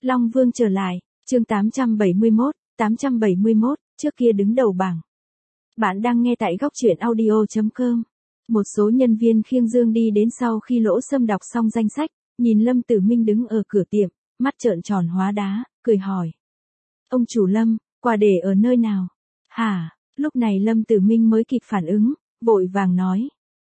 Long Vương trở lại, chương 871, trước kia đứng đầu bảng. Bạn đang nghe tại góc truyện audio.com. Một số nhân viên khiêng dương đi đến sau khi Lỗ Sâm đọc xong danh sách, nhìn Lâm Tử Minh đứng ở cửa tiệm, mắt trợn tròn hóa đá, cười hỏi. Ông chủ Lâm, quà để ở nơi nào? Hả? Lúc này Lâm Tử Minh mới kịp phản ứng, vội vàng nói.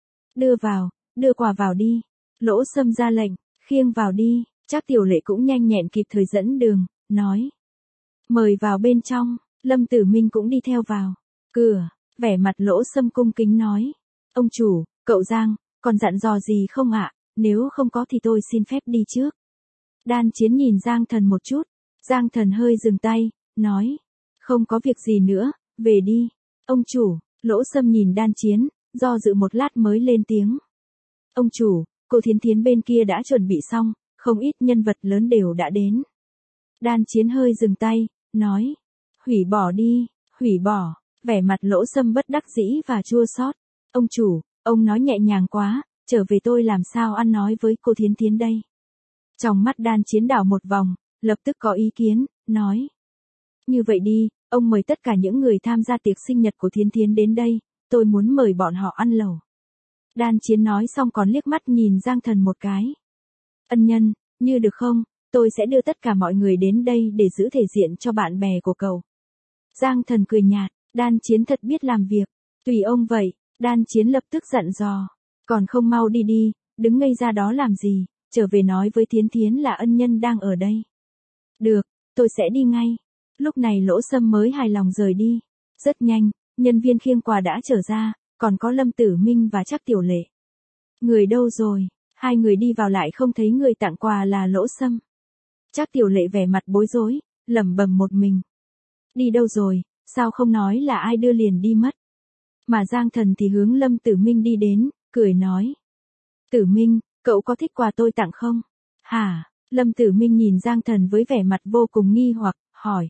Đưa quà vào đi. Lỗ Sâm ra lệnh, khiêng vào đi. Trác Tiểu Lệ cũng nhanh nhẹn kịp thời dẫn đường, nói. Mời vào bên trong. Lâm Tử Minh cũng đi theo vào. Cửa, vẻ mặt Lỗ Sâm cung kính nói. Ông chủ, cậu Giang, còn dặn dò gì không ạ? Nếu không có thì tôi xin phép đi trước. Đan Chiến nhìn Giang Thần một chút. Giang Thần hơi dừng tay, nói. Không có việc gì nữa, về đi. Ông chủ, Lỗ Sâm nhìn Đan Chiến, do dự một lát mới lên tiếng. Ông chủ, cô Thiến Thiến bên kia đã chuẩn bị xong, không ít nhân vật lớn đều đã đến. Đan Chiến hơi dừng tay, nói. Hủy bỏ đi, hủy bỏ. Vẻ mặt Lỗ Sâm bất đắc dĩ và chua xót. Ông chủ, ông nói nhẹ nhàng quá, trở về tôi làm sao ăn nói với cô Thiến Thiến đây. Trong mắt Đan Chiến đảo một vòng, lập tức có ý kiến, nói. Như vậy đi, ông mời tất cả những người tham gia tiệc sinh nhật của Thiến Thiến đến đây, tôi muốn mời bọn họ ăn lẩu. Đan Chiến nói xong còn liếc mắt nhìn Giang Thần một cái. Ân nhân, như được không, tôi sẽ đưa tất cả mọi người đến đây để giữ thể diện cho bạn bè của cậu. Giang Thần cười nhạt, Đan Chiến thật biết làm việc, tùy ông vậy. Đan Chiến lập tức dặn dò, còn không mau đi đi, đứng ngây ra đó làm gì, trở về nói với Thiến Thiến là ân nhân đang ở đây. Được, tôi sẽ đi ngay. Lúc này Lỗ Sâm mới hài lòng rời đi. Rất nhanh, nhân viên khiêng quà đã trở ra, còn có Lâm Tử Minh và Trác Tiểu Lệ. Người đâu rồi? Hai người đi vào lại không thấy người tặng quà là Lỗ Sâm. Trác Tiểu Lệ vẻ mặt bối rối, lẩm bẩm một mình. Đi đâu rồi, sao không nói là ai đưa liền đi mất. Mà Giang Thần thì hướng Lâm Tử Minh đi đến, cười nói. Tử Minh, cậu có thích quà tôi tặng không? Hả? Lâm Tử Minh nhìn Giang Thần với vẻ mặt vô cùng nghi hoặc, hỏi.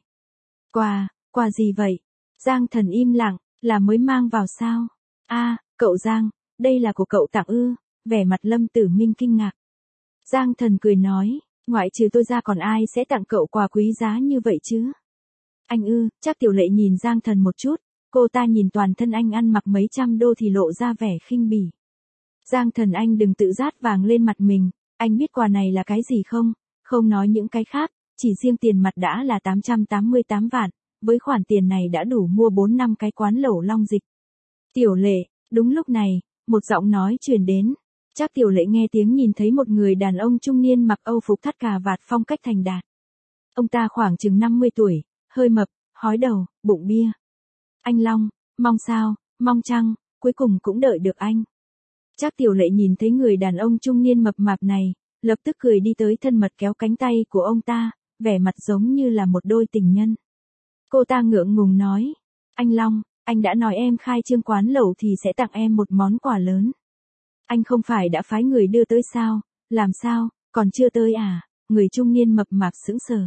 Quà gì vậy? Giang Thần im lặng, là mới mang vào sao? Cậu Giang, đây là của cậu tặng ư? Vẻ mặt Lâm Tử Minh kinh ngạc. Giang Thần cười nói, ngoại trừ tôi ra còn ai sẽ tặng cậu quà quý giá như vậy chứ? Anh ư? Trác Tiểu Lệ nhìn Giang Thần một chút, cô ta nhìn toàn thân anh ăn mặc mấy trăm đô thì lộ ra vẻ khinh bỉ. Giang Thần anh đừng tự rát vàng lên mặt mình, anh biết quà này là cái gì không? Không nói những cái khác, chỉ riêng tiền mặt đã là 888 vạn, với khoản tiền này đã đủ mua 4 năm cái quán lẩu Long Dịch. Tiểu Lệ, đúng lúc này, một giọng nói truyền đến. Trác Tiểu Lệ nghe tiếng nhìn thấy một người đàn ông trung niên mặc âu phục thắt cà vạt phong cách thành đạt. Ông ta khoảng chừng 50 tuổi, hơi mập, hói đầu, bụng bia. Anh Long, mong sao, mong chăng, cuối cùng cũng đợi được anh. Trác Tiểu Lệ nhìn thấy người đàn ông trung niên mập mạp này, lập tức cười đi tới thân mật kéo cánh tay của ông ta, vẻ mặt giống như là một đôi tình nhân. Cô ta ngượng ngùng nói, anh Long, anh đã nói em khai trương quán lẩu thì sẽ tặng em một món quà lớn. Anh không phải đã phái người đưa tới sao, làm sao, còn chưa tới à? Người trung niên mập mạp sững sờ.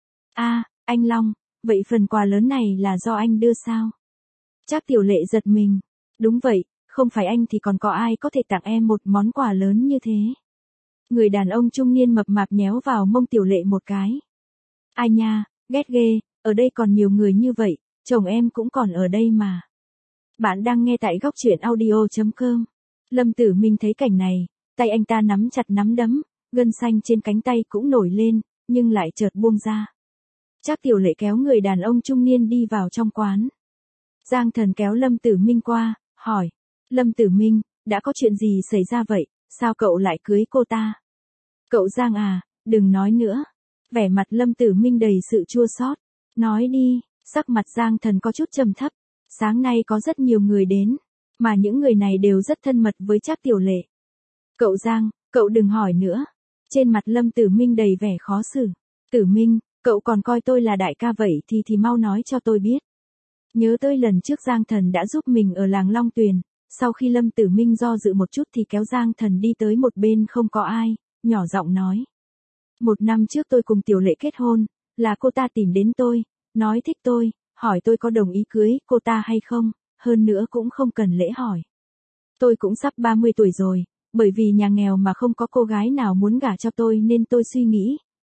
Anh Long, vậy phần quà lớn này là do anh đưa sao? Trác Tiểu Lệ giật mình. Đúng vậy, không phải anh thì còn có ai có thể tặng em một món quà lớn như thế. Người đàn ông trung niên mập mạp nhéo vào mông Tiểu Lệ một cái. Ai nha, ghét ghê, ở đây còn nhiều người như vậy, chồng em cũng còn ở đây mà. Bạn đang nghe tại góc truyện audio.com. Lâm Tử Minh thấy cảnh này, tay anh ta nắm chặt nắm đấm, gân xanh trên cánh tay cũng nổi lên, nhưng lại chợt buông ra. Trác Tiểu Lệ kéo người đàn ông trung niên đi vào trong quán. Giang Thần kéo Lâm Tử Minh qua, hỏi. Lâm Tử Minh, đã có chuyện gì xảy ra vậy, sao cậu lại cưới cô ta? Cậu Giang à, đừng nói nữa. Vẻ mặt Lâm Tử Minh đầy sự chua xót. Nói đi, sắc mặt Giang Thần có chút trầm thấp. Sáng nay có rất nhiều người đến, mà những người này đều rất thân mật với Trác Tiểu Lệ. Cậu Giang, cậu đừng hỏi nữa. Trên mặt Lâm Tử Minh đầy vẻ khó xử. Tử Minh, cậu còn coi tôi là đại ca vậy thì mau nói cho tôi biết. Nhớ tới lần trước Giang Thần đã giúp mình ở làng Long Tuyền, sau khi Lâm Tử Minh do dự một chút thì kéo Giang Thần đi tới một bên không có ai, nhỏ giọng nói. 1 năm trước tôi cùng Tiểu Lệ kết hôn, là cô ta tìm đến tôi, nói thích tôi, hỏi tôi có đồng ý cưới cô ta hay không, hơn nữa cũng không cần lễ hỏi. Tôi cũng sắp 30 tuổi rồi, bởi vì nhà nghèo mà không có cô gái nào muốn gả cho tôi nên tôi suy nghĩ,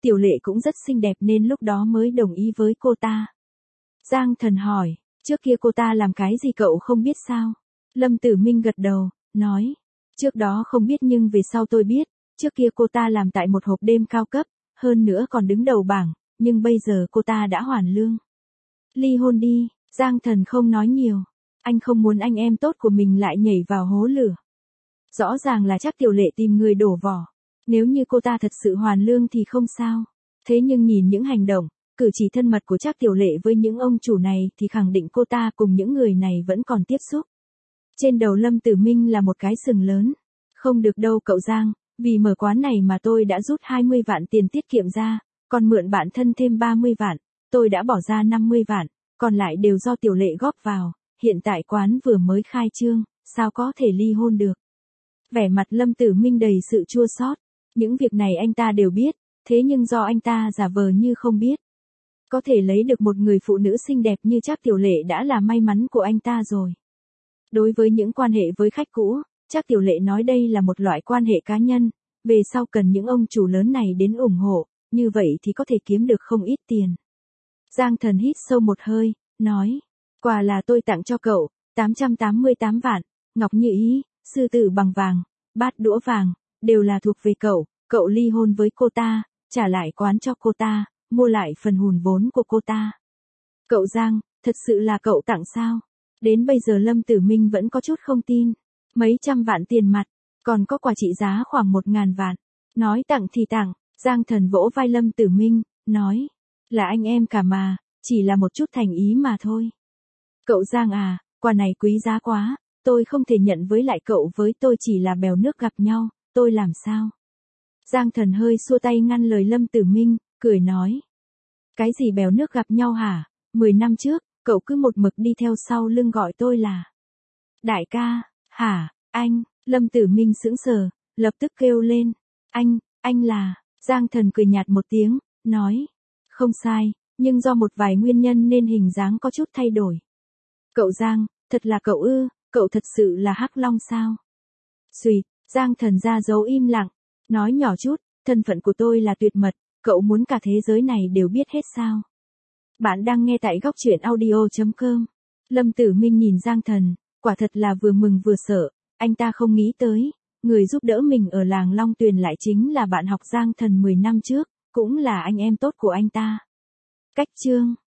Tiểu Lệ cũng rất xinh đẹp nên lúc đó mới đồng ý với cô ta. Giang Thần hỏi, trước kia cô ta làm cái gì cậu không biết sao? Lâm Tử Minh gật đầu, nói, trước đó không biết nhưng về sau tôi biết, trước kia cô ta làm tại một hộp đêm cao cấp, hơn nữa còn đứng đầu bảng, nhưng bây giờ cô ta đã hoàn lương. Ly hôn đi, Giang Thần không nói nhiều, anh không muốn anh em tốt của mình lại nhảy vào hố lửa. Rõ ràng là chắc Tiểu Lệ tìm người đổ vỏ, nếu như cô ta thật sự hoàn lương thì không sao, thế nhưng nhìn những hành động, cử chỉ thân mật của Trác Tiểu Lệ với những ông chủ này thì khẳng định cô ta cùng những người này vẫn còn tiếp xúc. Trên đầu Lâm Tử Minh là một cái sừng lớn. Không được đâu cậu Giang, vì mở quán này mà tôi đã rút 20 vạn tiền tiết kiệm ra, còn mượn bạn thân thêm 30 vạn, tôi đã bỏ ra 50 vạn, còn lại đều do Tiểu Lệ góp vào, hiện tại quán vừa mới khai trương, sao có thể ly hôn được. Vẻ mặt Lâm Tử Minh đầy sự chua xót, những việc này anh ta đều biết, thế nhưng do anh ta giả vờ như không biết. Có thể lấy được một người phụ nữ xinh đẹp như Trác Tiểu Lệ đã là may mắn của anh ta rồi. Đối với những quan hệ với khách cũ, Trác Tiểu Lệ nói đây là một loại quan hệ cá nhân, về sau cần những ông chủ lớn này đến ủng hộ, như vậy thì có thể kiếm được không ít tiền. Giang Thần hít sâu một hơi, nói, quà là tôi tặng cho cậu, 888 vạn, ngọc như ý, sư tử bằng vàng, bát đũa vàng, đều là thuộc về cậu, cậu ly hôn với cô ta, trả lại quán cho cô ta, mua lại phần hùn vốn của cô ta. Cậu Giang, thật sự là cậu tặng sao? Đến bây giờ Lâm Tử Minh vẫn có chút không tin. Mấy trăm vạn tiền mặt, còn có quà trị giá khoảng 1.000 vạn. Nói tặng thì tặng, Giang Thần vỗ vai Lâm Tử Minh, nói, là anh em cả mà, chỉ là một chút thành ý mà thôi. Cậu Giang à, quà này quý giá quá, tôi không thể nhận với lại cậu, với tôi chỉ là bèo nước gặp nhau, tôi làm sao? Giang Thần hơi xua tay ngăn lời Lâm Tử Minh, cười nói. Cái gì bèo nước gặp nhau hả? 10 năm trước, cậu cứ một mực đi theo sau lưng gọi tôi là đại ca, hả, anh? Lâm Tử Minh sững sờ, lập tức kêu lên. Anh là, Giang Thần cười nhạt một tiếng, nói. Không sai, nhưng do một vài nguyên nhân nên hình dáng có chút thay đổi. Cậu Giang, thật là cậu ư, cậu thật sự là Hắc Long sao? Xùyệt, Giang Thần ra dấu im lặng, nói nhỏ chút, thân phận của tôi là tuyệt mật, cậu muốn cả thế giới này đều biết hết sao? Bạn đang nghe tại góc truyện audio.com. Lâm Tử Minh nhìn Giang Thần, quả thật là vừa mừng vừa sợ, anh ta không nghĩ tới, người giúp đỡ mình ở làng Long Tuyền lại chính là bạn học Giang Thần 10 năm trước, cũng là anh em tốt của anh ta. Cách chương